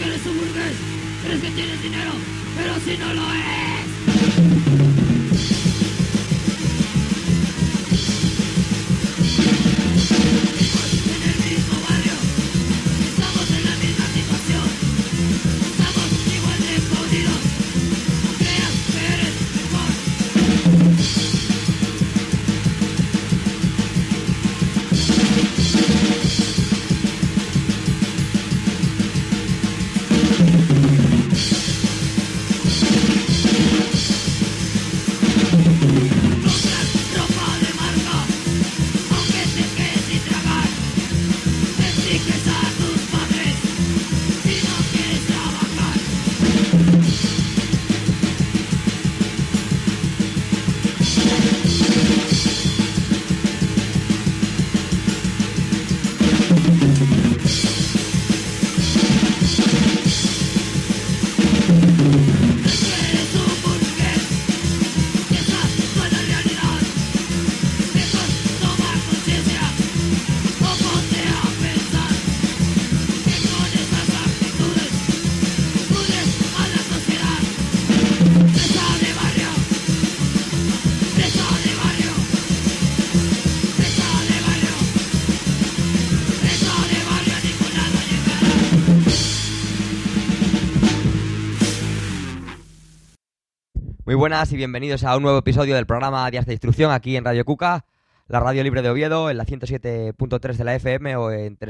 eres un burgués, crees que tienes dinero, pero si no lo es. Muy buenas y bienvenidos a un nuevo episodio del programa Días de Instrucción aquí en Radio Cuca, la radio libre de Oviedo, en la 107.3 de la FM o en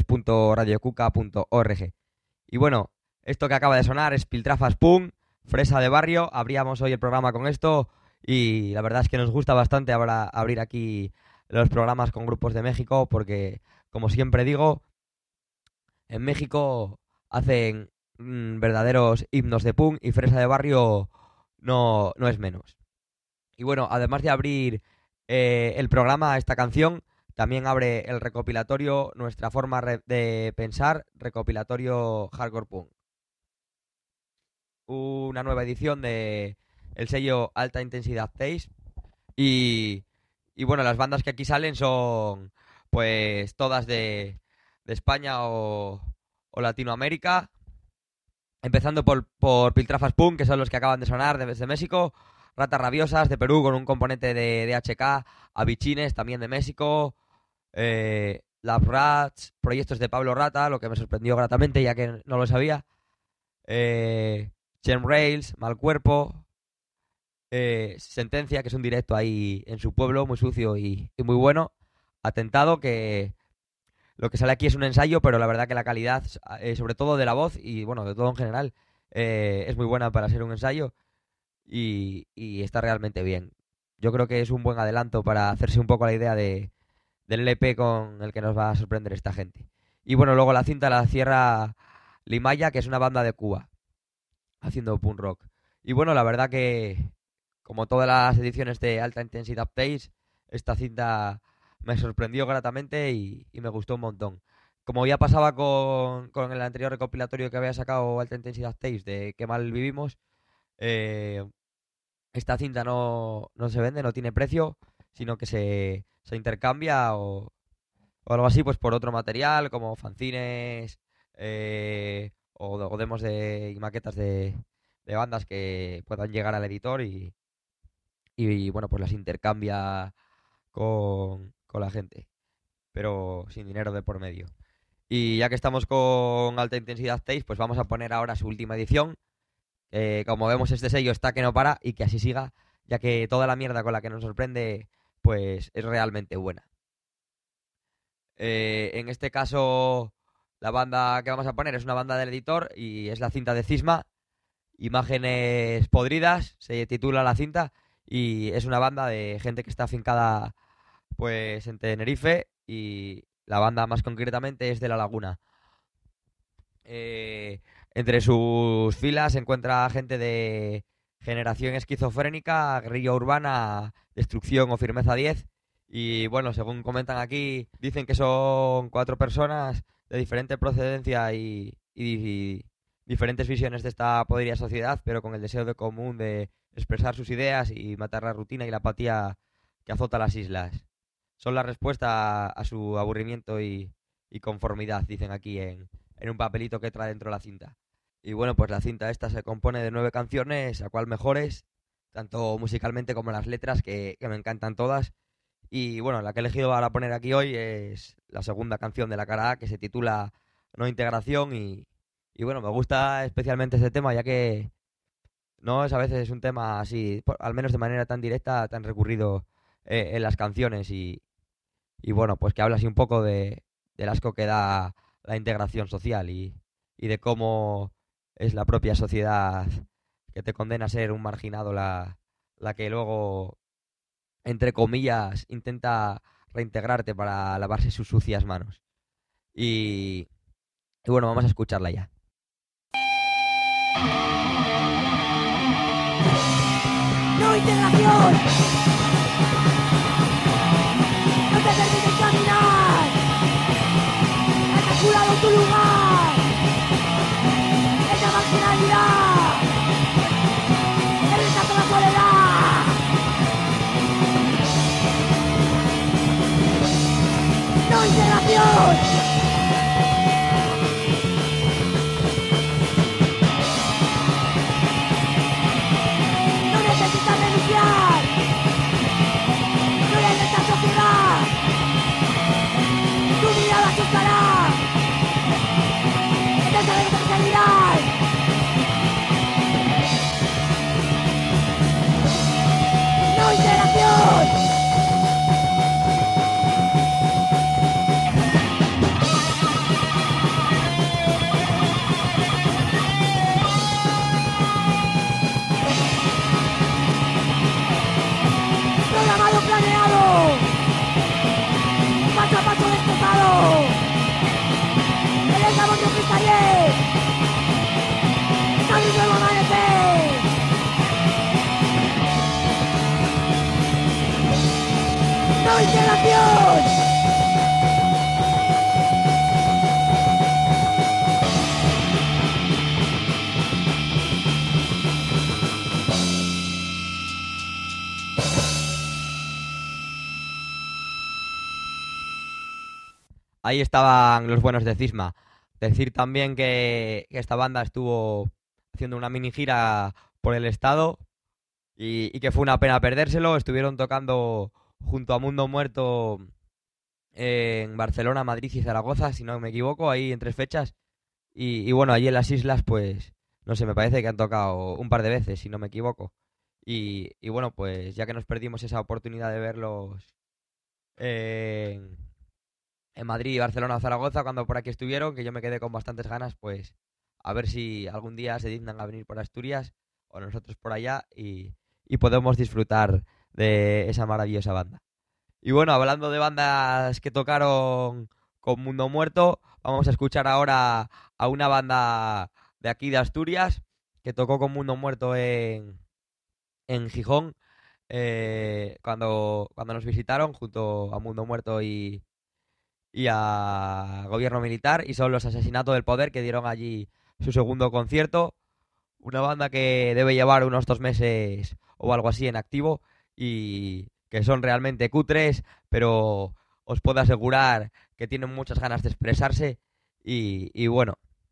www.radiocuca.org. Y bueno, esto que acaba de sonar es Piltrafas Punk, Fresa de Barrio. Abríamos hoy el programa con esto y la verdad es que nos gusta bastante ahora abrir aquí los programas con grupos de México porque, como siempre digo, en México hacen verdaderos himnos de punk y Fresa de Barrio no es menos. Y bueno, además de abrir el programa, esta canción también abre el recopilatorio Nuestra Forma de Pensar, recopilatorio Hardcore Punk. Una nueva edición de el sello Alta Intensidad Taste. Y bueno, las bandas que aquí salen son pues todas de España o Latinoamérica. Empezando por Piltrafas Punk, que son los que acaban de sonar desde México. Ratas Rabiosas de Perú con un componente de HK. Abichines también de México. Lab Rats, proyectos de Pablo Rata, lo que me sorprendió gratamente ya que no lo sabía. Chemrails, Mal Cuerpo. Sentencia, que es un directo ahí en su pueblo, muy sucio y muy bueno. Atentado, que lo que sale aquí es un ensayo, pero la verdad que la calidad, sobre todo de la voz y bueno, de todo en general, es muy buena para ser un ensayo y está realmente bien. Yo creo que es un buen adelanto para hacerse un poco la idea del LP con el que nos va a sorprender esta gente. Y bueno, luego la cinta la cierra Limaya, que es una banda de Cuba, haciendo punk rock. Y bueno, la verdad que, como todas las ediciones de Alta Intensidad Taste, esta cinta me sorprendió gratamente y me gustó un montón. Como ya pasaba con el anterior recopilatorio que había sacado Alta Intensidad Taste de Qué mal vivimos, esta cinta no se vende, no tiene precio, sino que se intercambia o algo así, pues por otro material como fanzines o demos y maquetas de bandas que puedan llegar al editor y bueno, pues las intercambia con la gente, pero sin dinero de por medio. Y ya que estamos con Alta Intensidad Taste, pues vamos a poner ahora su última edición. Como vemos, este sello está que no para y que así siga, ya que toda la mierda con la que nos sorprende pues es realmente buena. En este caso, la banda que vamos a poner es una banda del editor y es la cinta de Cisma, Imágenes Podridas, se titula la cinta, y es una banda de gente que está afincada pues en Tenerife y la banda más concretamente es de La Laguna. Entre sus filas se encuentra gente de Generación Esquizofrénica, Guerrilla Urbana, Destrucción o Firmeza 10. Y bueno, según comentan aquí, dicen que son 4 personas de diferente procedencia y diferentes visiones de esta podrida sociedad, pero con el deseo de común de expresar sus ideas y matar la rutina y la apatía que azota las islas. Son la respuesta a su aburrimiento y conformidad, dicen aquí en un papelito que trae dentro de la cinta. Y bueno, pues la cinta esta se compone de 9 canciones, a cual mejores, tanto musicalmente como las letras, que me encantan todas. Y bueno, la que he elegido para poner aquí hoy es la segunda canción de la cara A, que se titula No Integración. Y bueno, me gusta especialmente ese tema, ya que no es a veces un tema así, al menos de manera tan directa, tan recurrido en las canciones. Y bueno, pues que habla así un poco del asco que da la integración social y de cómo es la propia sociedad que te condena a ser un marginado la que luego, entre comillas, intenta reintegrarte para lavarse sus sucias manos. Y, y bueno, vamos a escucharla ya. ¡No integración! ¡No te permites caminar! ¡Has calculado tu lugar! ¡Es la marginalidad! ¡El rechazo a la soledad! ¡No integración! Necesitas renunciar. No eres de esta sociedad. Tu mirada asustará. Te sabes que seguirás. No integración. Programado, planeado, paso a paso destrozado, el eslabón de un cristallet, sale un nuevo amanecer. ¡No integración! Ahí estaban los buenos de Cisma. Decir también que esta banda estuvo haciendo una mini gira por el estado y que fue una pena perdérselo. Estuvieron tocando junto a Mundo Muerto en Barcelona, Madrid y Zaragoza, si no me equivoco, ahí en 3 fechas. Y bueno, allí en las islas, pues, no sé, me parece que han tocado un par de veces, si no me equivoco. Y bueno, pues ya que nos perdimos esa oportunidad de verlos en Madrid, Barcelona o Zaragoza, cuando por aquí estuvieron, que yo me quedé con bastantes ganas, pues a ver si algún día se dignan a venir por Asturias o nosotros por allá y podemos disfrutar de esa maravillosa banda. Y bueno, hablando de bandas que tocaron con Mundo Muerto, vamos a escuchar ahora a una banda de aquí de Asturias que tocó con Mundo Muerto en Gijón cuando nos visitaron junto a Mundo Muerto y a Gobierno Militar, y son los Asesinato del Poder, que dieron allí su segundo concierto. Una banda que debe llevar unos 2 meses o algo así en activo y que son realmente cutres, pero os puedo asegurar que tienen muchas ganas de expresarse y bueno,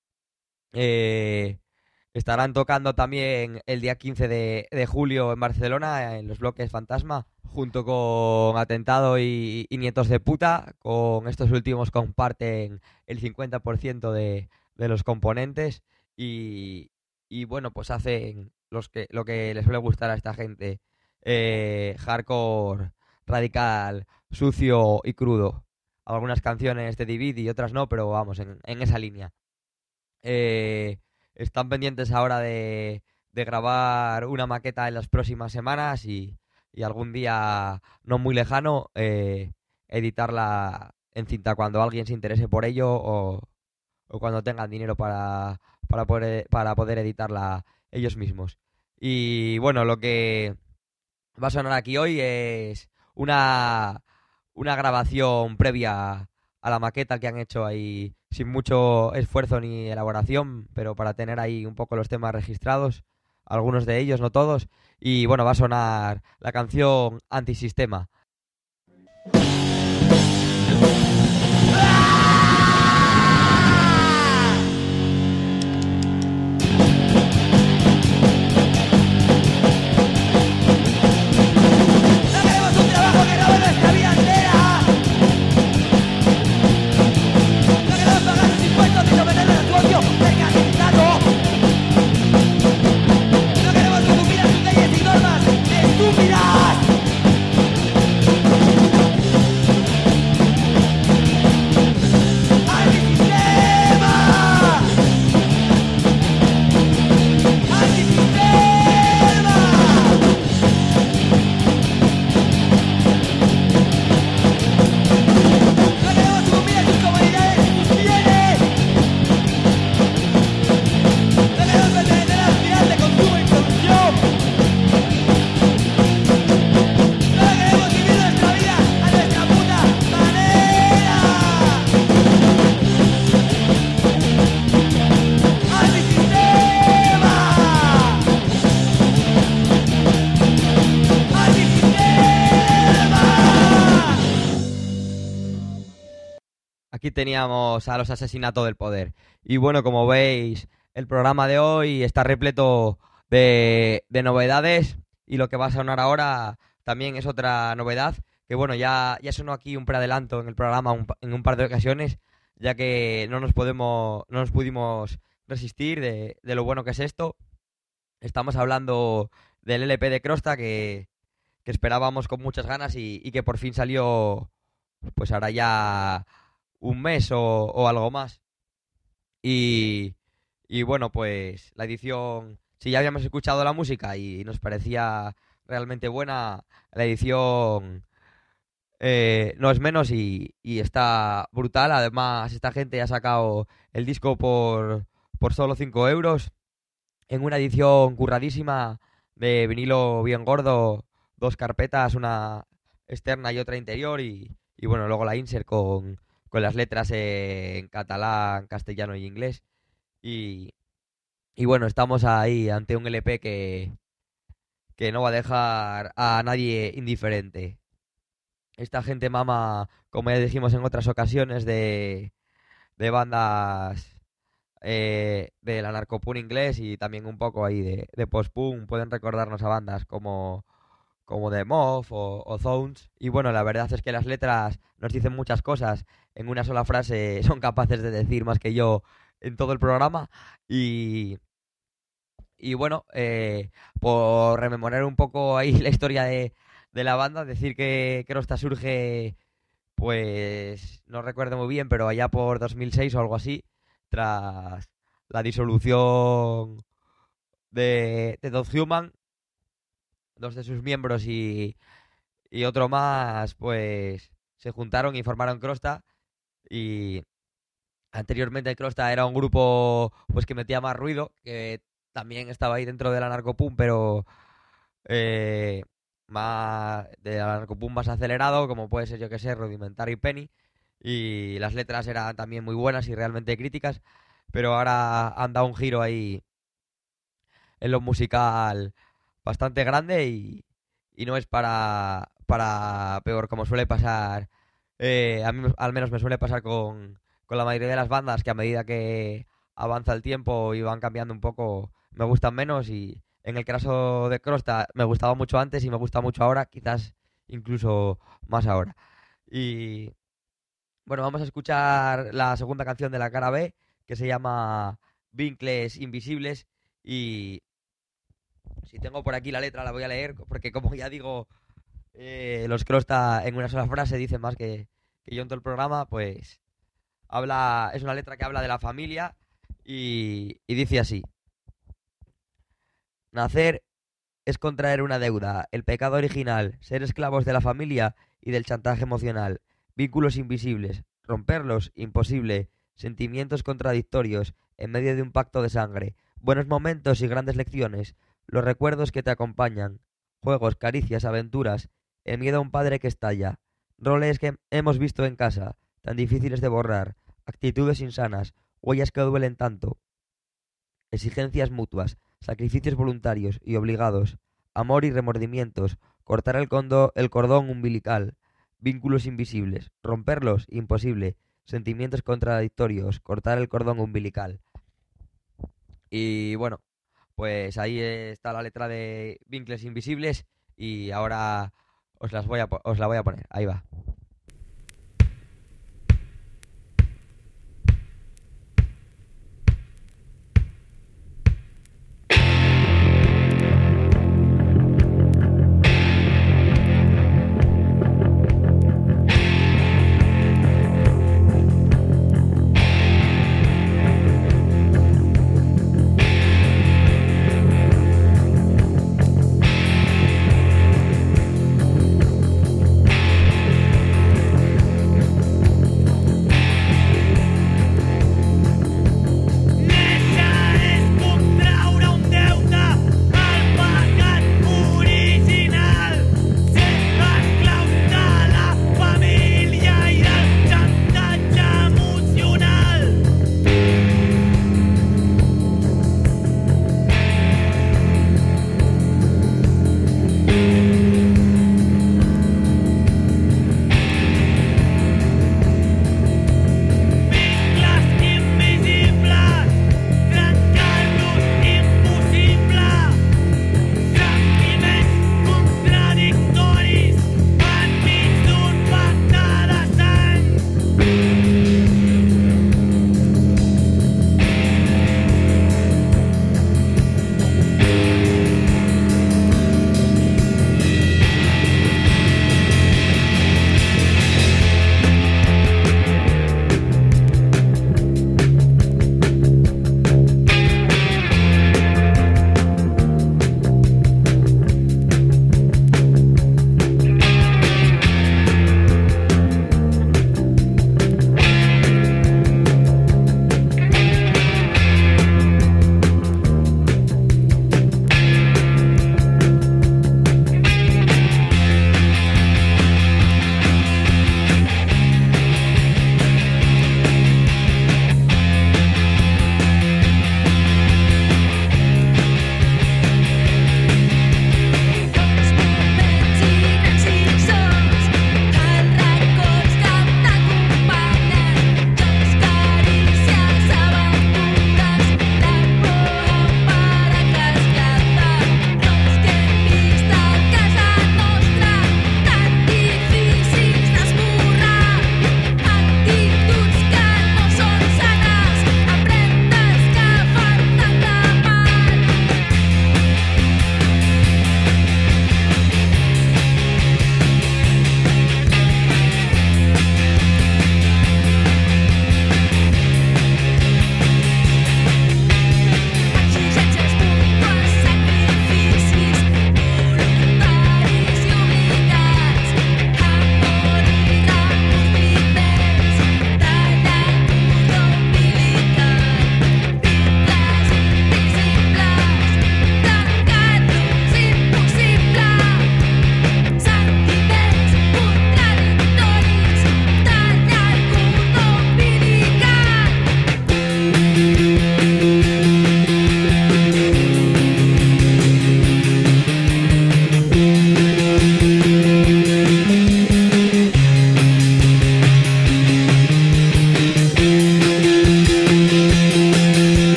eh, estarán tocando también el día 15 de julio en Barcelona, en los Bloques Fantasma, junto con Atentado y Nietos de Puta. Con estos últimos comparten el 50% de los componentes y bueno, pues hacen lo que les suele gustar a esta gente, hardcore, radical, sucio y crudo. Algunas canciones de Divid y otras no, pero vamos, en esa línea. Eh, Están pendientes ahora de grabar una maqueta en las próximas semanas y algún día no muy lejano editarla en cinta cuando alguien se interese por ello o cuando tengan dinero para poder editarla ellos mismos. Y bueno, lo que va a sonar aquí hoy es una grabación previa a la maqueta que han hecho ahí sin mucho esfuerzo ni elaboración, pero para tener ahí un poco los temas registrados, algunos de ellos, no todos. Y bueno, va a sonar la canción Antisistema. aquí teníamos a los Asesinatos del Poder. Y bueno, como veis, el programa de hoy está repleto de novedades, y lo que va a sonar ahora también es otra novedad, que bueno, ya sonó aquí un preadelanto en el programa en un par de ocasiones, ya que no nos pudimos resistir de lo bueno que es esto. Estamos hablando del LP de Crosta que esperábamos con muchas ganas y que por fin salió, pues ahora ya un mes o algo más. Y, y bueno, pues la edición, si ya habíamos escuchado la música y nos parecía realmente buena, la edición no es menos y está brutal. Además, esta gente ha sacado el disco por solo 5 euros en una edición curradísima de vinilo bien gordo, 2 carpetas, una externa y otra interior y bueno, luego la insert con las letras en catalán, castellano y inglés. Y, y bueno, estamos ahí ante un LP que no va a dejar a nadie indiferente. Esta gente mama, como ya dijimos en otras ocasiones, de bandas del anarcopunk inglés y también un poco ahí de post-punk. Pueden recordarnos a bandas como The Moth o Zones. Y bueno, la verdad es que las letras nos dicen muchas cosas. En una sola frase son capaces de decir más que yo en todo el programa. Y bueno, por rememorar un poco ahí la historia de la banda, decir que Crosta surge, pues no recuerdo muy bien, pero allá por 2006 o algo así, tras la disolución de Dog Human. Dos de sus miembros y otro más, pues se juntaron y formaron Crosta. Y anteriormente Crosta era un grupo pues que metía más ruido, que también estaba ahí dentro del anarcopunk, pero más del anarcopunk más acelerado, como puede ser, yo que sé, Rudimentary Penny. Y las letras eran también muy buenas y realmente críticas, pero ahora han dado un giro ahí en lo musical bastante grande y no es para peor, como suele pasar. A mí al menos me suele pasar con la mayoría de las bandas, que a medida que avanza el tiempo y van cambiando un poco, me gustan menos. Y en el caso de Crosta me gustaba mucho antes y me gusta mucho ahora, quizás incluso más ahora. Y bueno, vamos a escuchar la segunda canción de la cara B, que se llama Vincles Invisibles. Y si tengo por aquí la letra la voy a leer, porque como ya digo, los Crosta en una sola frase dicen más que yo en todo el programa. Pues es una letra que habla de la familia y dice así: nacer es contraer una deuda, el pecado original, ser esclavos de la familia y del chantaje emocional, vínculos invisibles, romperlos, imposible, sentimientos contradictorios en medio de un pacto de sangre, buenos momentos y grandes lecciones, los recuerdos que te acompañan, juegos, caricias, aventuras, el miedo a un padre que estalla, roles que hemos visto en casa, tan difíciles de borrar, actitudes insanas, huellas que duelen tanto, exigencias mutuas, sacrificios voluntarios y obligados, amor y remordimientos, cortar el cordón umbilical, vínculos invisibles, romperlos, imposible, sentimientos contradictorios, cortar el cordón umbilical. Y bueno, pues ahí está la letra de Vincles Invisibles y ahora os la voy a poner. Ahí va.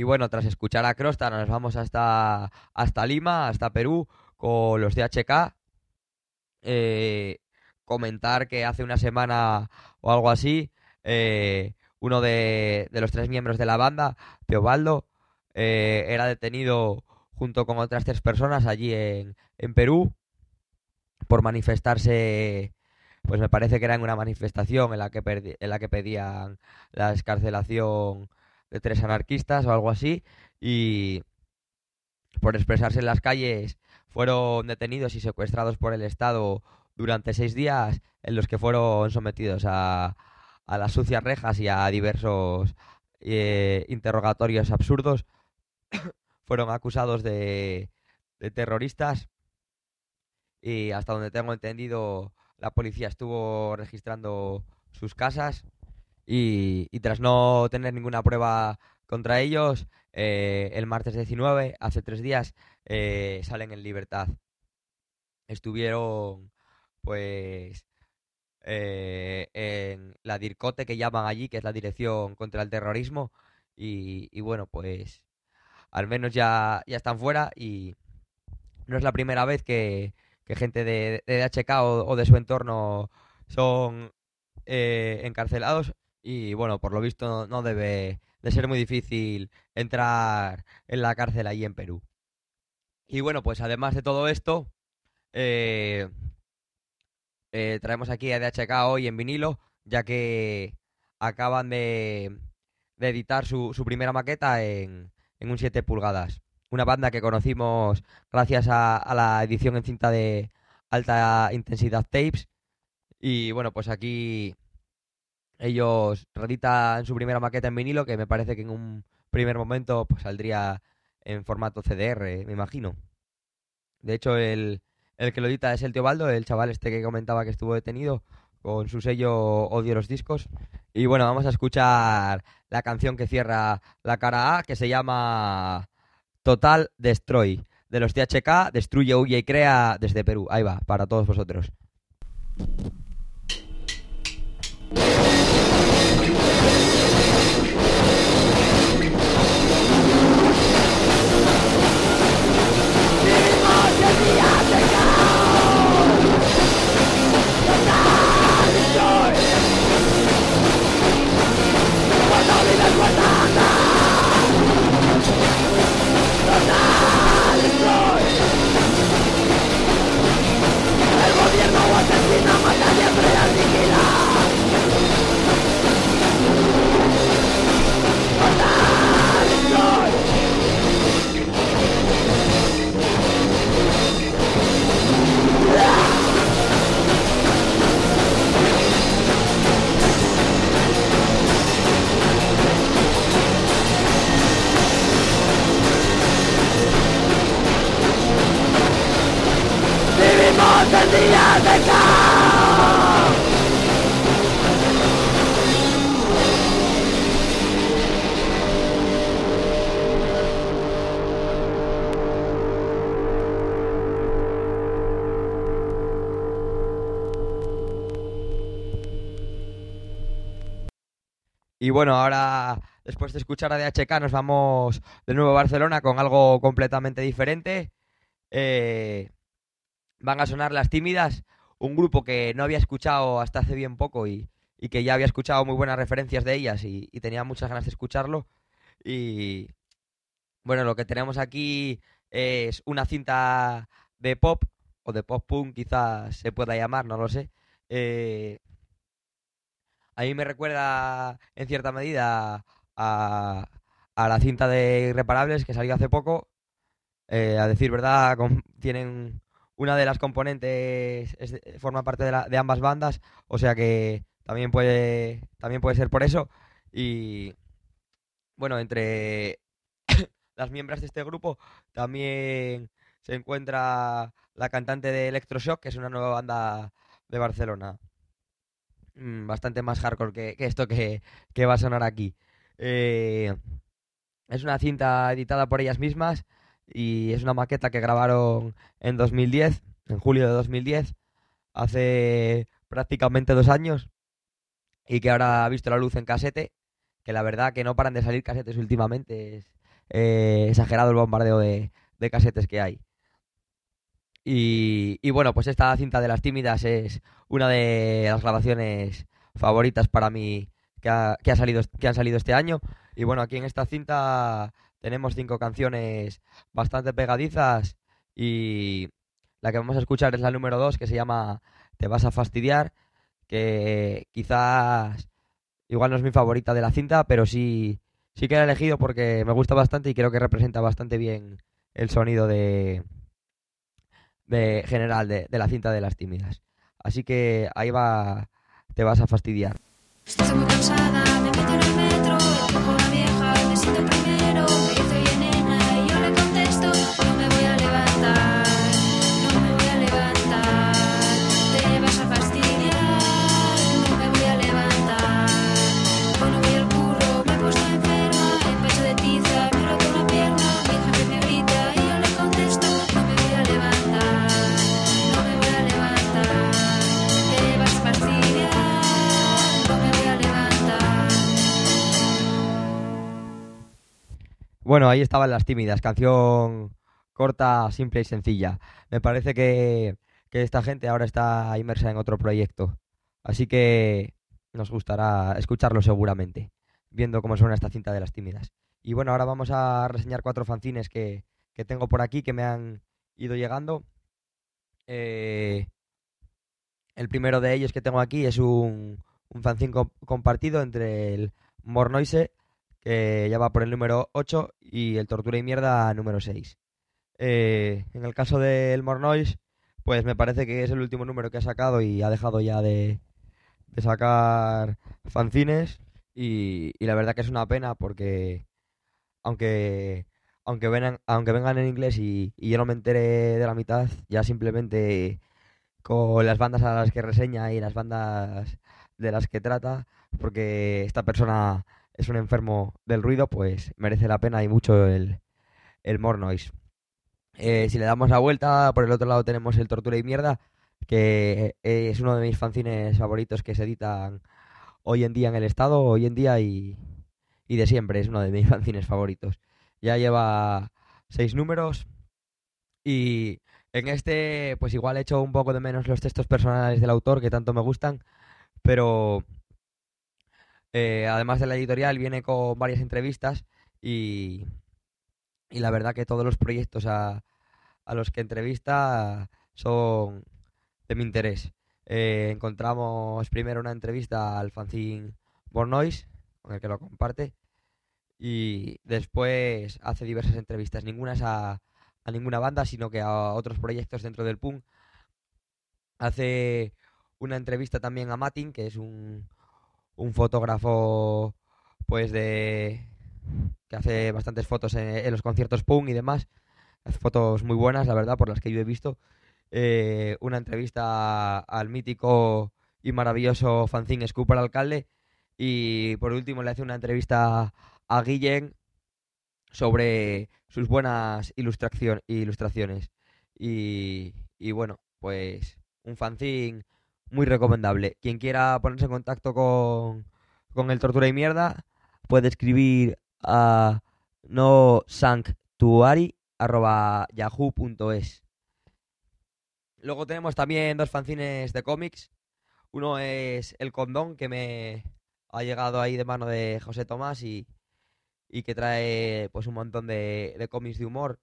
Y bueno, tras escuchar a Crosta nos vamos hasta Lima, hasta Perú, con los de HK. Eh, Comentar que hace una semana o algo así, uno de los tres miembros de la banda, Teobaldo, era detenido junto con otras tres personas allí en Perú por manifestarse, pues me parece que era en una manifestación en la que pedían la excarcelación de tres anarquistas o algo así, y por expresarse en las calles fueron detenidos y secuestrados por el Estado durante 6 días, en los que fueron sometidos a las sucias rejas y a diversos interrogatorios absurdos. Fueron acusados de terroristas y hasta donde tengo entendido la policía estuvo registrando sus casas y tras no tener ninguna prueba contra ellos, el martes 19, hace 3 días, salen en libertad. Estuvieron, pues, en la DIRCOTE que llaman allí, que es la Dirección contra el Terrorismo, y bueno, pues, al menos ya están fuera y no es la primera vez que gente de DHK o de su entorno son encarcelados y bueno, por lo visto no debe de ser muy difícil entrar en la cárcel ahí en Perú. Y bueno, pues además de todo esto, eh, traemos aquí a DHK hoy en vinilo, ya que acaban de editar su primera maqueta en un 7 pulgadas. Una banda que conocimos gracias a la edición en cinta de Alta Intensidad Tapes. Y bueno, pues aquí ellos reeditan su primera maqueta en vinilo, que me parece que en un primer momento pues saldría en formato CDR, me imagino. De hecho, el que lo edita es el Teobaldo, el chaval este que comentaba que estuvo detenido con su sello Odio los Discos. Y bueno, vamos a escuchar la canción que cierra la cara A, que se llama Total Destroy, de los THK, Destruye, Huye y Crea desde Perú. Ahí va, para todos vosotros. Y bueno, ahora, después de escuchar a DHK, nos vamos de nuevo a Barcelona con algo completamente diferente. Eh, Van a sonar Las Tímidas, un grupo que no había escuchado hasta hace bien poco y que ya había escuchado muy buenas referencias de ellas y tenía muchas ganas de escucharlo. Y bueno, lo que tenemos aquí es una cinta de pop, o de pop punk quizás se pueda llamar, no lo sé. Eh, a mí me recuerda en cierta medida a, a la cinta de Irreparables que salió hace poco. A decir verdad, tienen una de las componentes, forma parte de ambas bandas, o sea que también puede ser por eso. Y bueno, entre las miembros de este grupo también se encuentra la cantante de Electroshock, que es una nueva banda de Barcelona. Bastante más hardcore que esto que va a sonar aquí. Eh, es una cinta editada por ellas mismas y es una maqueta que grabaron en 2010, en julio de 2010, hace prácticamente 2 años, y que ahora ha visto la luz en casete, que la verdad que no paran de salir casetes últimamente. exagerado el bombardeo de casetes que hay. Y bueno, pues esta cinta de Las Tímidas es una de las grabaciones favoritas para mí que han salido este año. Y bueno, aquí en esta cinta tenemos 5 canciones bastante pegadizas y la que vamos a escuchar es la número 2 que se llama Te vas a fastidiar, que quizás igual no es mi favorita de la cinta, pero sí que la he elegido porque me gusta bastante y creo que representa bastante bien el sonido de general de la cinta de Las Tímidas. Así que ahí va, Te vas a fastidiar. Estoy muy cansada, me meto en el metro, empujo a la vieja, me siento primero, me dice oye nena y yo le contesto, no me voy a levantar, no me voy a levantar, te vas a fastidiar, no me voy a levantar, cuando voy al curro me he puesto enferma, en pecho de tiza, me he roto una pierna, mi jefe me grita y yo le contesto, no me voy a levantar, no me voy a levantar, te vas a fastidiar. Bueno, ahí estaban Las Tímidas, canción corta, simple y sencilla. Me parece que esta gente ahora está inmersa en otro proyecto, así que nos gustará escucharlo seguramente, viendo cómo suena esta cinta de Las Tímidas. Y bueno, ahora vamos a reseñar 4 fanzines que tengo por aquí que me han ido llegando. Eh, el primero de ellos que tengo aquí es un fanzine compartido entre el Mornoise, que ya va por el número 8, y el Tortura y Mierda número 6. En el caso del Mornoise, pues me parece que es el último número que ha sacado y ha dejado ya de sacar fanzines. Y la verdad que es una pena porque aunque, aunque vengan en inglés y yo no me entere de la mitad, ya simplemente con las bandas a las que reseña y las bandas de las que trata, porque esta persona es un enfermo del ruido, pues merece la pena y mucho el More Noise. Si le damos la vuelta, por el otro lado tenemos el Tortura y Mierda, que es uno de mis fanzines favoritos que se editan hoy en día en el estado, hoy en día y de siempre, es uno de mis fanzines favoritos. Ya lleva 6 números y en este, pues igual he hecho un poco de menos los textos personales del autor que tanto me gustan, pero además de la editorial viene con varias entrevistas y, y la verdad que todos los proyectos a los que entrevista son de mi interés. Encontramos primero una entrevista al fanzine Bornois, con el que lo comparte, y después hace diversas entrevistas. Ninguna es a ninguna banda, sino que a otros proyectos dentro del punk. Hace una entrevista también a Matin, que es un fotógrafo pues que hace bastantes fotos en los conciertos punk y demás. Hace fotos muy buenas, la verdad, por las que yo he visto. Una entrevista al mítico y maravilloso fanzine Scoop al alcalde. Y por último le hace una entrevista a Guillén sobre sus buenas ilustraciones. Y bueno, pues un fanzine muy recomendable. Quien quiera ponerse en contacto con el Tortura y Mierda puede escribir a nosanctuary@yahoo.es. Luego tenemos también 2 fanzines de cómics. Uno es El Condón, que me ha llegado ahí de mano de José Tomás y que trae pues un montón de cómics de humor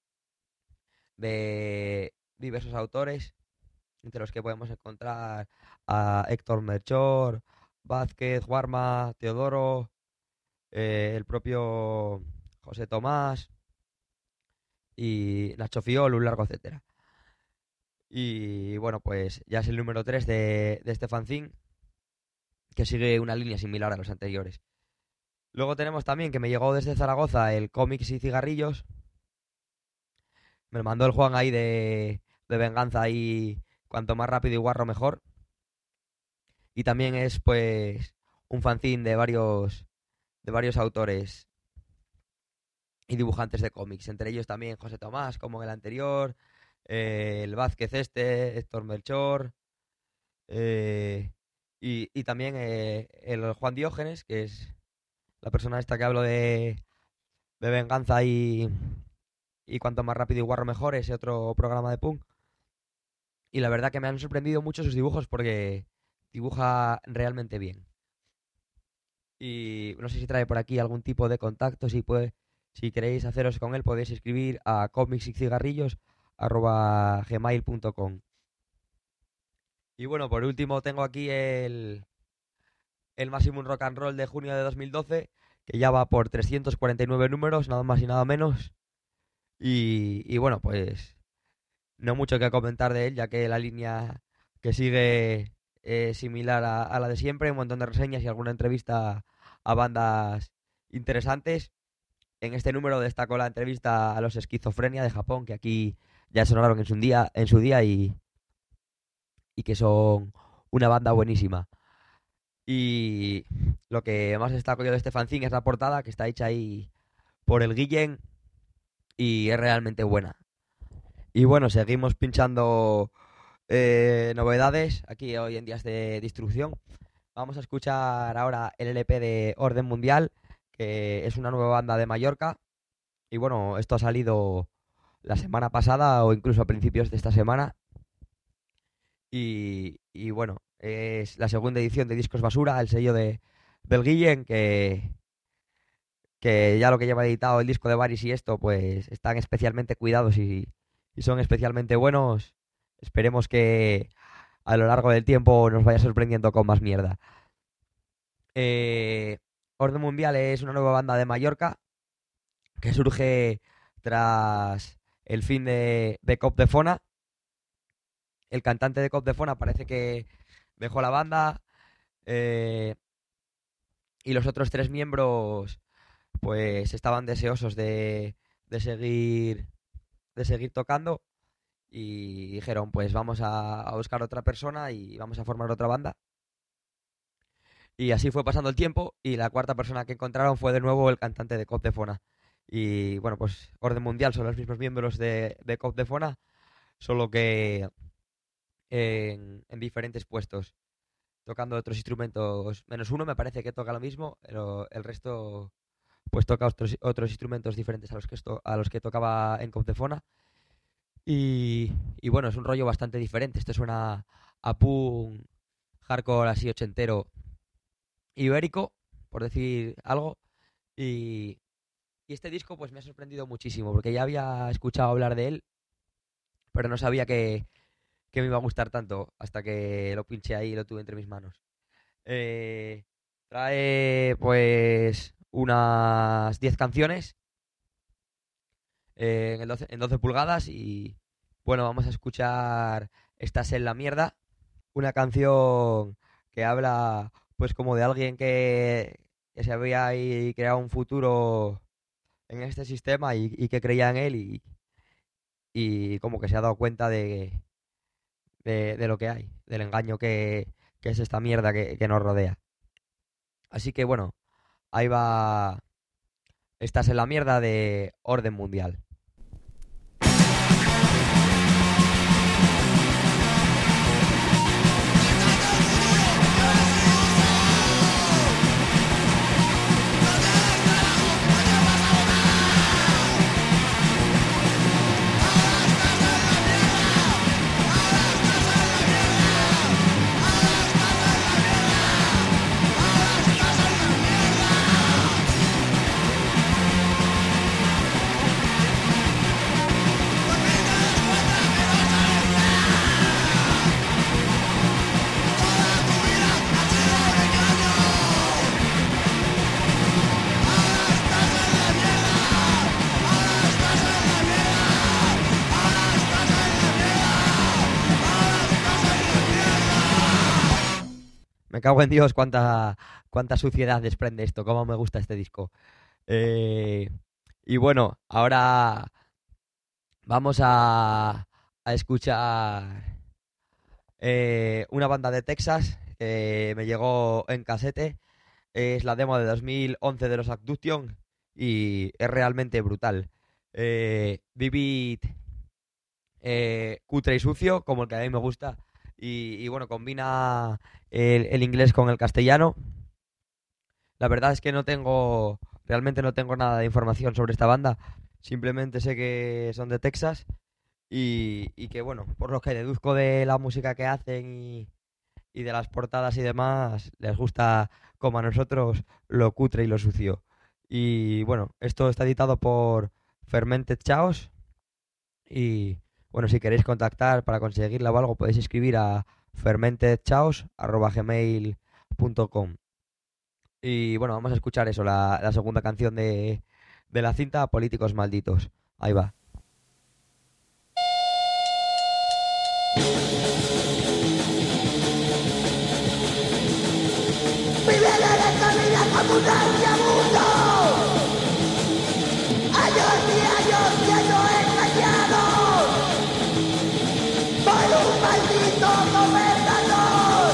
de diversos autores, entre los que podemos encontrar a Héctor Melchor, Vázquez, Guarma, Teodoro, el propio José Tomás y Nacho Fiol, un largo etcétera. Y bueno, pues ya es el número 3 de este fanzine, que sigue una línea similar a los anteriores. Luego tenemos también, que me llegó desde Zaragoza, el Cómics y Cigarrillos. Me lo mandó el Juan ahí de venganza ahí, cuanto más rápido y guarro mejor. Y también es pues un fanzine de varios autores y dibujantes de cómics. Entre ellos también José Tomás, como en el anterior, el Vázquez Héctor Melchor, eh, y también el Juan Diógenes, que es la persona esta que hablo de venganza y cuanto más rápido y guarro mejor, ese otro programa de punk. Y la verdad que me han sorprendido mucho sus dibujos porque dibuja realmente bien. Y no sé si trae por aquí algún tipo de contacto, si queréis haceros con él podéis escribir a comicsycigarrillos@gmail.com. Y bueno, por último tengo aquí el Maximum Rock and Roll de junio de 2012, que ya va por 349 números, nada más y nada menos. Y bueno, pues no mucho que comentar de él, ya que la línea que sigue es similar a la de siempre, un montón de reseñas y alguna entrevista a bandas interesantes. En este número destacó la entrevista a los Esquizofrenia de Japón, que aquí ya sonaron en su día y que son una banda buenísima. Y lo que más destaco yo de este fanzine es la portada, que está hecha ahí por el Guillén y es realmente buena. Y bueno, seguimos pinchando novedades aquí hoy en días de distribución. Vamos a escuchar ahora el LP de Orden Mundial, que es una nueva banda de Mallorca. Y bueno, esto ha salido la semana pasada o incluso a principios de esta semana. Y bueno, es la segunda edición de Discos Basura, el sello del Guillén, que ya lo que lleva editado el disco de Baris y esto, pues están especialmente cuidados y son especialmente buenos. Esperemos que a lo largo del tiempo nos vaya sorprendiendo con más mierda. Eh, Orden Mundial es una nueva banda de Mallorca que surge tras el fin de Cop de Fona. El cantante de Cop de Fona parece que dejó la banda eh, y los otros tres miembros pues estaban deseosos de seguir tocando y dijeron pues vamos a buscar otra persona y vamos a formar otra banda. Y así fue pasando el tiempo y la cuarta persona que encontraron fue de nuevo el cantante de Cop de Fona. Y bueno, pues Orden Mundial son los mismos miembros de Cop de Fona, solo que en diferentes puestos, tocando otros instrumentos. Menos uno me parece que toca lo mismo, pero el resto pues toca otros instrumentos diferentes a los que tocaba en Cop de Fona. Y bueno, es un rollo bastante diferente. Esto suena a punk hardcore así ochentero ibérico, por decir algo. Y este disco pues me ha sorprendido muchísimo, porque ya había escuchado hablar de él, pero no sabía que me iba a gustar tanto hasta que lo pinché ahí y lo tuve entre mis manos. Eh, Trae pues unas 10 canciones en 12 pulgadas y bueno, vamos a escuchar Estás en la mierda, una canción que habla pues como de alguien que se había ahí creado un futuro en este sistema y que creía en él y como que se ha dado cuenta de lo que hay, del engaño que es esta mierda que nos rodea. Así que bueno, ahí va. Estás en la mierda de Orden Mundial. Me cago en Dios, cuánta suciedad desprende esto, cómo me gusta este disco. Y bueno, ahora vamos a escuchar una banda de Texas que me llegó en casete. Es la demo de 2011 de los Abduction y es realmente brutal. Vivid, cutre y sucio, como el que a mí me gusta. Y bueno, combina el inglés con el castellano. La verdad es que no tengo realmente no tengo nada de información sobre esta banda, simplemente sé que son de Texas y que, bueno, por lo que deduzco de la música que hacen y de las portadas y demás, les gusta, como a nosotros, lo cutre y lo sucio. Y bueno, esto está editado por Fermented Chaos y bueno, si queréis contactar para conseguirla o algo, podéis escribir a fermentedchaos@gmail.com. Y bueno, vamos a escuchar eso, la segunda canción de la cinta, Políticos Malditos. Ahí va. Vive la camina como un mundo. Años y años siendo engañados por un maldito gobernador.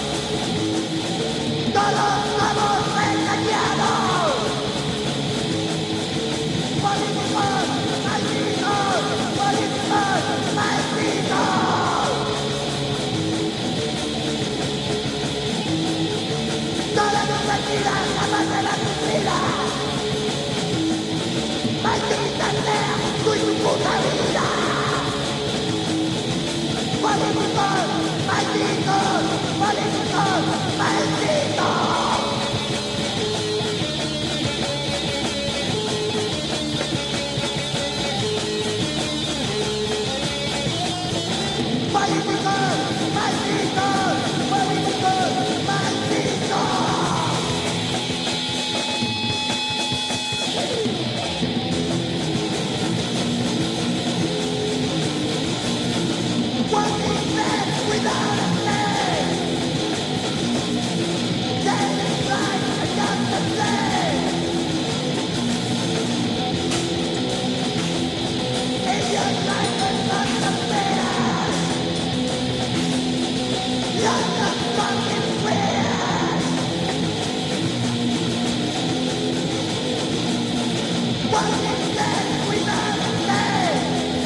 Todos somos engañados. Políticos malditos, políticos malditos. Todas tus mentiras jamás serán cumplidas. Maldita sea tu puta vida. Políticos malditos, políticos malditos. Políticos malditos, políticos malditos. Walking back without a name. Daily life is just the same. In your life is not the fair. You're the fucking weird. Walking back without a name.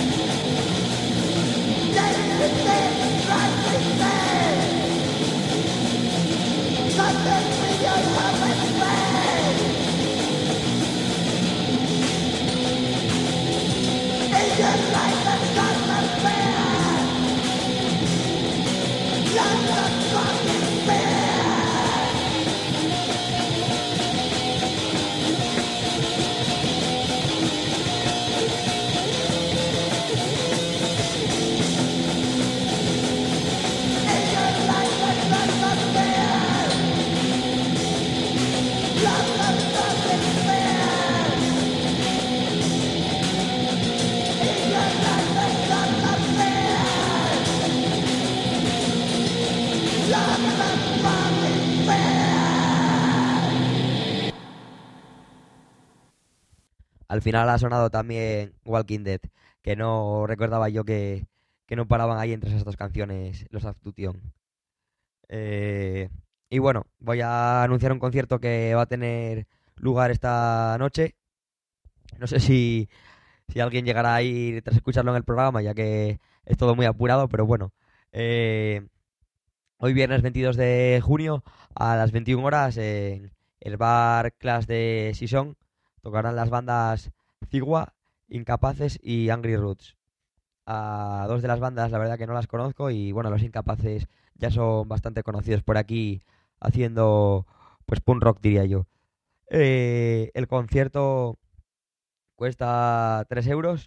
Al final ha sonado también Walking Dead, que no recordaba yo que no paraban ahí entre esas dos canciones los Abduction. Eh, y bueno, voy a anunciar un concierto que va a tener lugar esta noche. No sé si alguien llegará a ir tras escucharlo en el programa, ya que es todo muy apurado, pero bueno. Eh, Hoy viernes 22 de junio a las 21 horas en el bar Clash de Sison tocarán las bandas Cigua, Incapaces y Angry Roots. A dos de las bandas la verdad que no las conozco y bueno, los Incapaces ya son bastante conocidos por aquí haciendo pues punk rock diría yo. El concierto cuesta 3 euros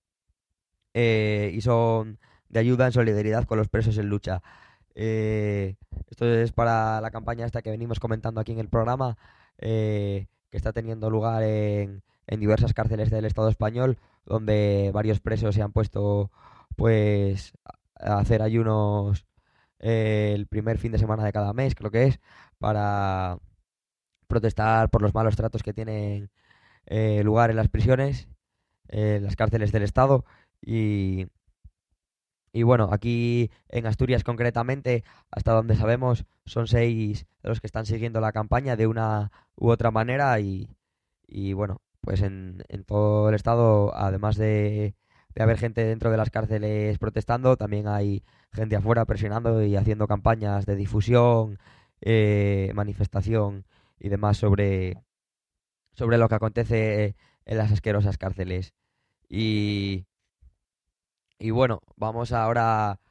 y son de ayuda en solidaridad con los presos en lucha. Esto es para la campaña esta que venimos comentando aquí en el programa, que está teniendo lugar en diversas cárceles del Estado español, donde varios presos se han puesto pues a hacer ayunos el primer fin de semana de cada mes, creo que es, para protestar por los malos tratos que tienen lugar en las prisiones, en las cárceles del Estado y bueno, aquí en Asturias concretamente, hasta donde sabemos, son 6 de los que están siguiendo la campaña de una u otra manera y bueno, pues en todo el estado, además de haber gente dentro de las cárceles protestando, también hay gente afuera presionando y haciendo campañas de difusión, manifestación y demás sobre sobre lo que acontece en las asquerosas cárceles. Y, y bueno, vamos ahora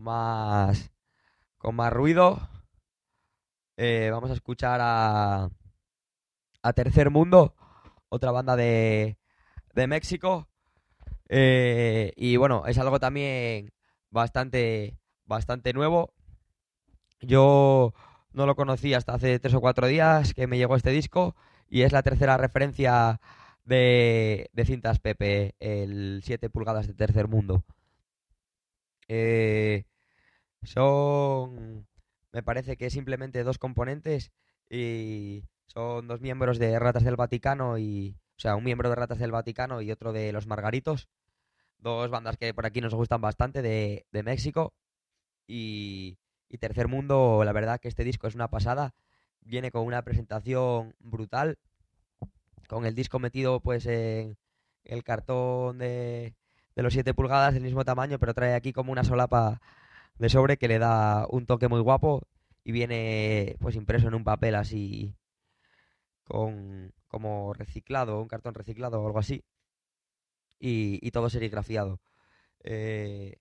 con más ruido. Vamos a escuchar a Tercer Mundo, otra banda de México. Y bueno, es algo también bastante nuevo. Yo no lo conocí hasta hace 3 o 4 días que me llegó este disco y es la tercera referencia de Cintas Pepe, el 7 pulgadas de Tercer Mundo. Eh, Son, me parece que simplemente dos componentes y son dos miembros de Ratas del Vaticano o sea, un miembro de Ratas del Vaticano y otro de Los Margaritos, dos bandas que por aquí nos gustan bastante de México y Tercer Mundo, la verdad que este disco es una pasada, viene con una presentación brutal, con el disco metido pues en el cartón de los 7 pulgadas del mismo tamaño, pero trae aquí como una solapa de sobre que le da un toque muy guapo y viene pues impreso en un papel así con como reciclado, un cartón reciclado o algo así y todo serigrafiado. Eh,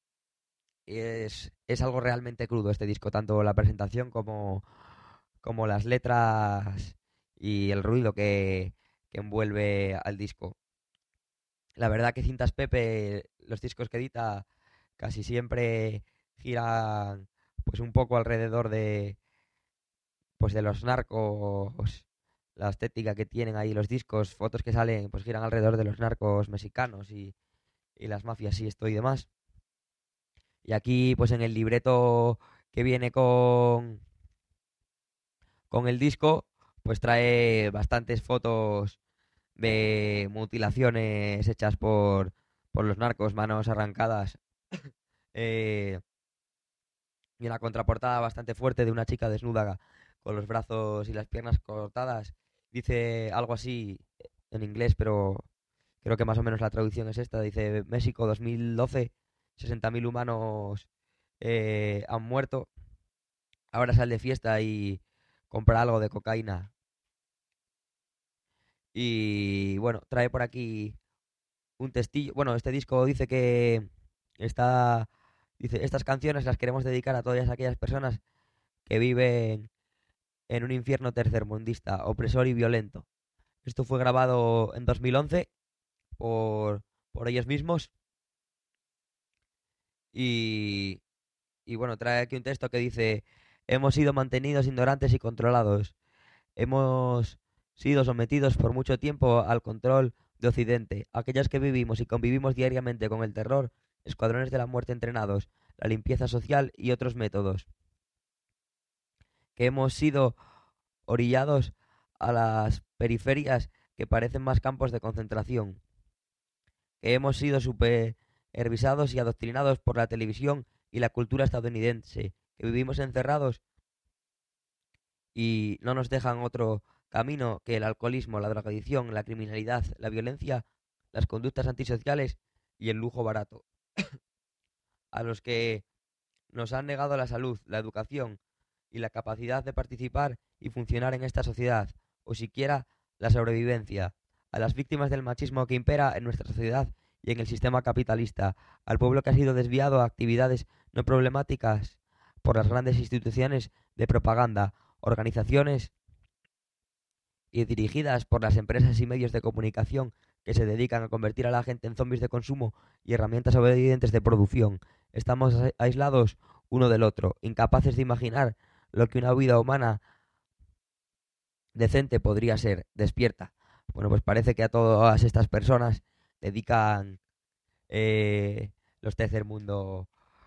es algo realmente crudo este disco, tanto la presentación como las letras y el ruido que envuelve al disco. La verdad que Cintas Pepe, los discos que edita casi siempre giran pues un poco alrededor de los narcos, la estética que tienen ahí los discos, fotos que salen pues giran alrededor de los narcos mexicanos y las mafias y esto y demás. Y aquí pues en el libreto que viene con el disco pues trae bastantes fotos de mutilaciones hechas por los narcos, manos arrancadas. eh, y una contraportada bastante fuerte de una chica desnuda con los brazos y las piernas cortadas. Dice algo así en inglés, pero creo que más o menos la traducción es esta. Dice México 2012, 60.000 humanos han muerto. Ahora sal de fiesta y compra algo de cocaína. Y bueno, trae por aquí un testillo. Bueno, este disco dice que está... Dice, estas canciones las queremos dedicar a todas aquellas personas que viven en un infierno tercermundista, opresor y violento. Esto fue grabado en 2011 por ellos mismos y, y bueno, trae aquí un texto que dice, hemos sido mantenidos ignorantes y controlados. Hemos sido sometidos por mucho tiempo al control de Occidente. Aquellos que vivimos y convivimos diariamente con el terror, escuadrones de la muerte entrenados, la limpieza social y otros métodos. Que hemos sido orillados a las periferias que parecen más campos de concentración. Que hemos sido supervisados y adoctrinados por la televisión y la cultura estadounidense. Que vivimos encerrados y no nos dejan otro camino que el alcoholismo, la drogadicción, la criminalidad, la violencia, las conductas antisociales y el lujo barato. A los que nos han negado la salud, la educación y la capacidad de participar y funcionar en esta sociedad, o siquiera la sobrevivencia. A las víctimas del machismo que impera en nuestra sociedad y en el sistema capitalista, al pueblo que ha sido desviado a actividades no problemáticas por las grandes instituciones de propaganda, organizaciones y dirigidas por las empresas y medios de comunicación que se dedican a convertir a la gente en zombies de consumo y herramientas obedientes de producción. Estamos aislados uno del otro, incapaces de imaginar lo que una vida humana decente podría ser, despierta. Bueno, pues parece que a todas estas personas dedican los Tercer Mundo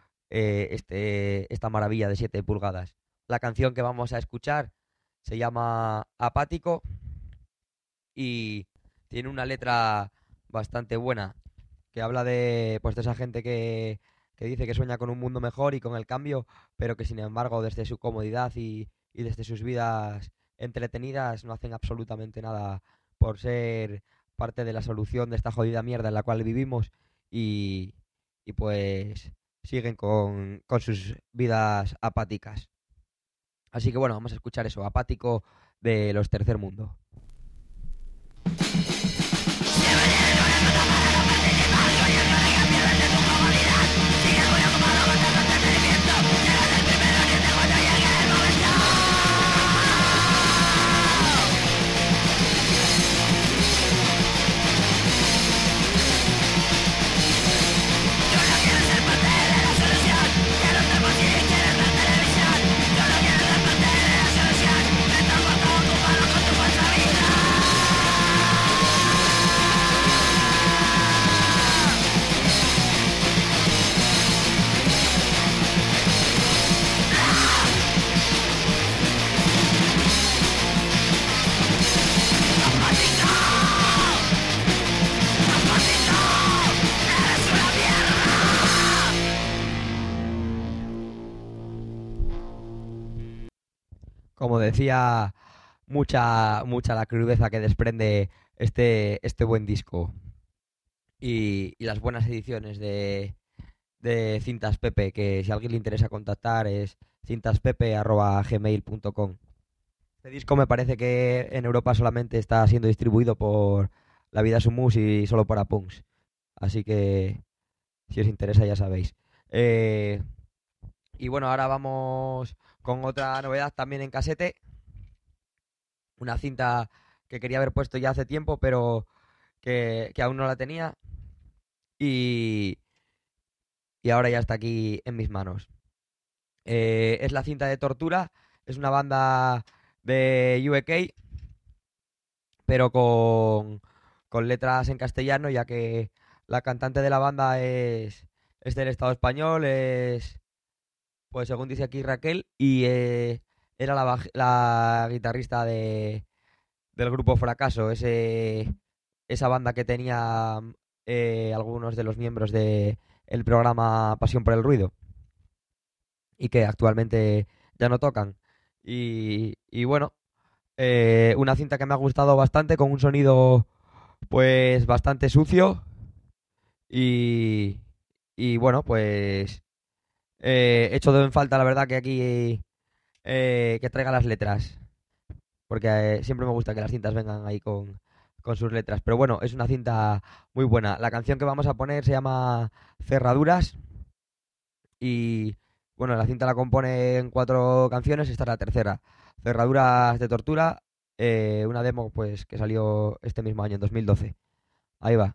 esta maravilla de 7 pulgadas. La canción que vamos a escuchar se llama Apático y tiene una letra bastante buena que habla de pues de esa gente que dice que sueña con un mundo mejor y con el cambio, pero que sin embargo desde su comodidad y desde sus vidas entretenidas no hacen absolutamente nada por ser parte de la solución de esta jodida mierda en la cual vivimos y, y pues siguen con sus vidas apáticas. Así que bueno, vamos a escuchar eso, Apático de los Tercer Mundo. como decía, mucha la crudeza que desprende este buen disco y las buenas ediciones de Cintas Pepe, que si a alguien le interesa contactar es cintaspepe@gmail.com. Este disco me parece que en Europa solamente está siendo distribuido por La Vida Sumus y solo por Apunks. Así que si os interesa ya sabéis. Y bueno, ahora vamos con otra novedad también en casete. Una cinta que quería haber puesto ya hace tiempo, pero que aún no la tenía. Y ahora ya está aquí en mis manos. Es la cinta de Tortura. Es una banda de UK, pero con letras en castellano, ya que la cantante de la banda es del Estado español, pues según dice aquí Raquel, y era la guitarrista del grupo Fracaso, esa banda que tenía algunos de los miembros del programa Pasión por el Ruido, y que actualmente ya no tocan. Y bueno, una cinta que me ha gustado bastante, con un sonido pues bastante sucio y, y bueno, pues he hecho en falta, la verdad, que aquí que traiga las letras, porque siempre me gusta que las cintas vengan ahí con sus letras. Pero bueno, es una cinta muy buena. La canción que vamos a poner se llama Cerraduras y bueno, la cinta la compone en 4 canciones, esta es la tercera. Cerraduras de Tortura, una demo pues que salió este mismo año, en 2012. Ahí va.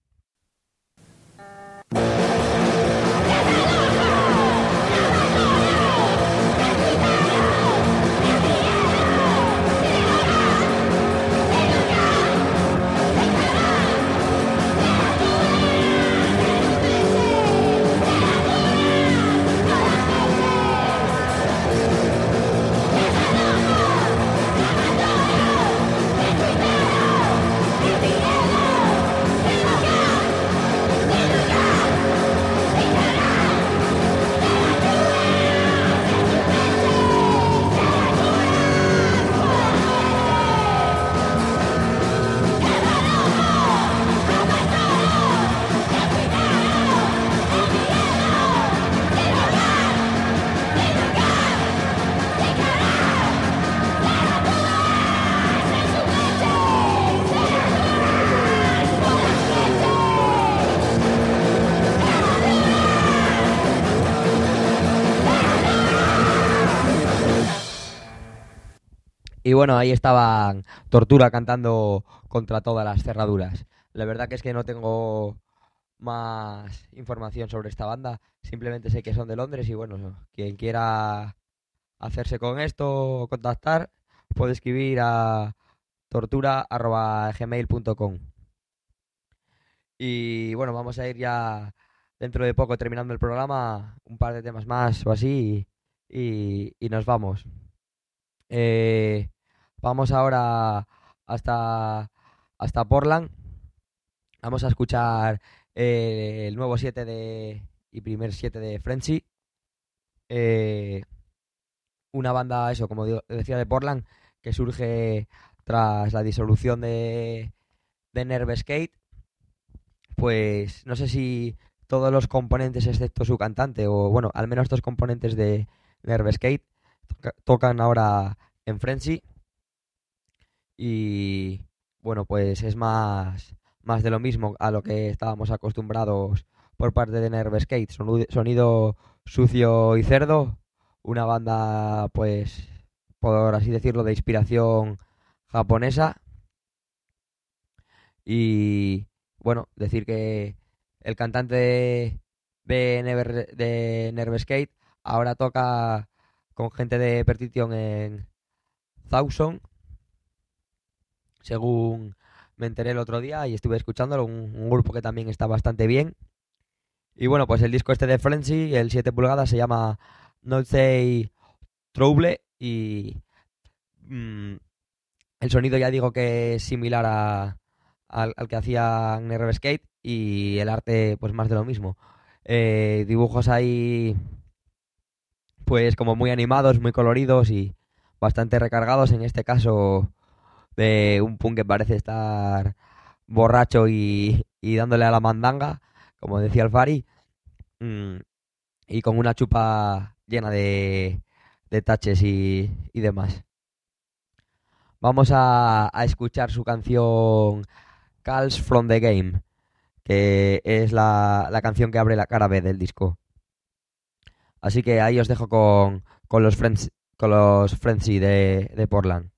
Y bueno, ahí estaban Tortura cantando Contra todas las cerraduras. La verdad que es que no tengo más información sobre esta banda. Simplemente sé que son de Londres y bueno, quien quiera hacerse con esto o contactar puede escribir a tortura@gmail.com. Y bueno, vamos a ir ya dentro de poco terminando el programa, un par de temas más o así y nos vamos. Eh, Vamos ahora hasta Portland. Vamos a escuchar el nuevo 7 y primer 7 de Frenchy. Una banda, eso, como decía, de Portland, que surge tras la disolución de Nerve Skate. Pues no sé si todos los componentes, excepto su cantante, o bueno, al menos 2 componentes de Nerve Skate, tocan ahora en Frenchy. Y bueno, pues es más de lo mismo a lo que estábamos acostumbrados por parte de Nerve Skate. Sonido sucio y cerdo. Una banda, pues, por así decirlo, de inspiración japonesa. Y bueno, decir que el cantante de Nerve Skate ahora toca con gente de Perdition en Thousand, según me enteré el otro día y estuve escuchándolo, un grupo que también está bastante bien. Y bueno, pues el disco este de Frenzy, el 7 pulgadas, se llama No Say Trouble y el sonido ya digo que es similar al que hacía Nerve Skate y el arte pues más de lo mismo. Dibujos ahí pues como muy animados, muy coloridos y bastante recargados, en este caso de un punk que parece estar borracho y dándole a la mandanga, como decía el Fari, y con una chupa llena de taches y demás. Vamos a escuchar su canción Calls from the Game, que es la canción que abre la cara B del disco. Así que ahí os dejo con los Frenzy de Portland.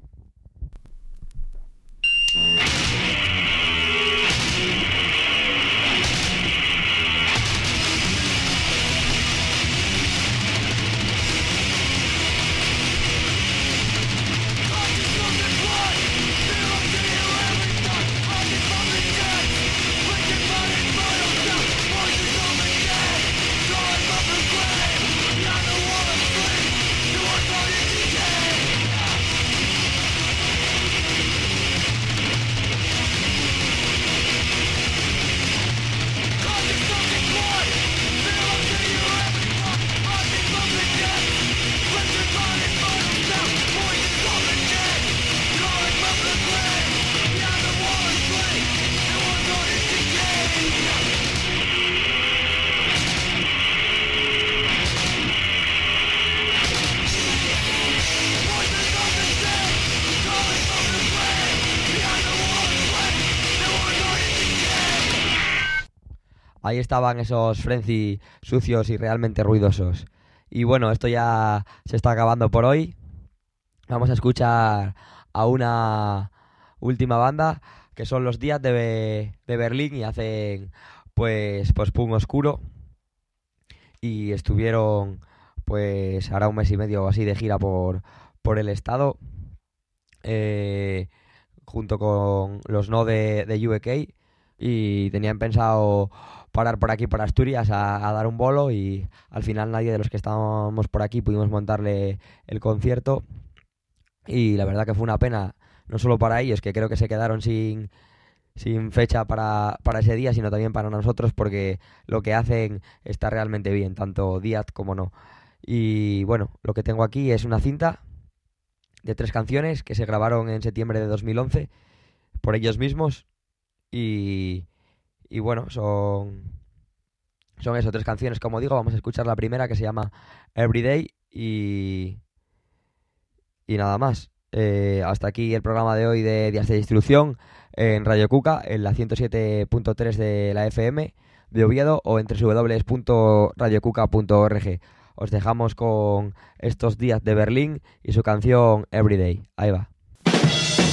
Ahí estaban esos Frenzy sucios y realmente ruidosos. Y bueno, esto ya se está acabando por hoy. Vamos a escuchar a una última banda, que son los Días de Berlín, y hacen pues punk oscuro. Y estuvieron pues hará un mes y medio o así de gira por el estado, junto con los No de UK, y tenían pensado parar por aquí, por Asturias, a dar un bolo, y al final nadie de los que estábamos por aquí pudimos montarle el concierto, y la verdad que fue una pena, no solo para ellos, que creo que se quedaron sin fecha para ese día, sino también para nosotros, porque lo que hacen está realmente bien, tanto Díaz como No. Y bueno, lo que tengo aquí es una cinta de 3 canciones que se grabaron en septiembre de 2011 por ellos mismos, y bueno, son eso, 3 canciones, como digo. Vamos a escuchar la primera, que se llama Everyday, y nada más. Hasta aquí el programa de hoy de Días de Distribución en Radio Cuca, en la 107.3 de la FM de Oviedo, o en www.radiocuca.org. Os dejamos con estos Días de Berlín y su canción Everyday. Ahí va.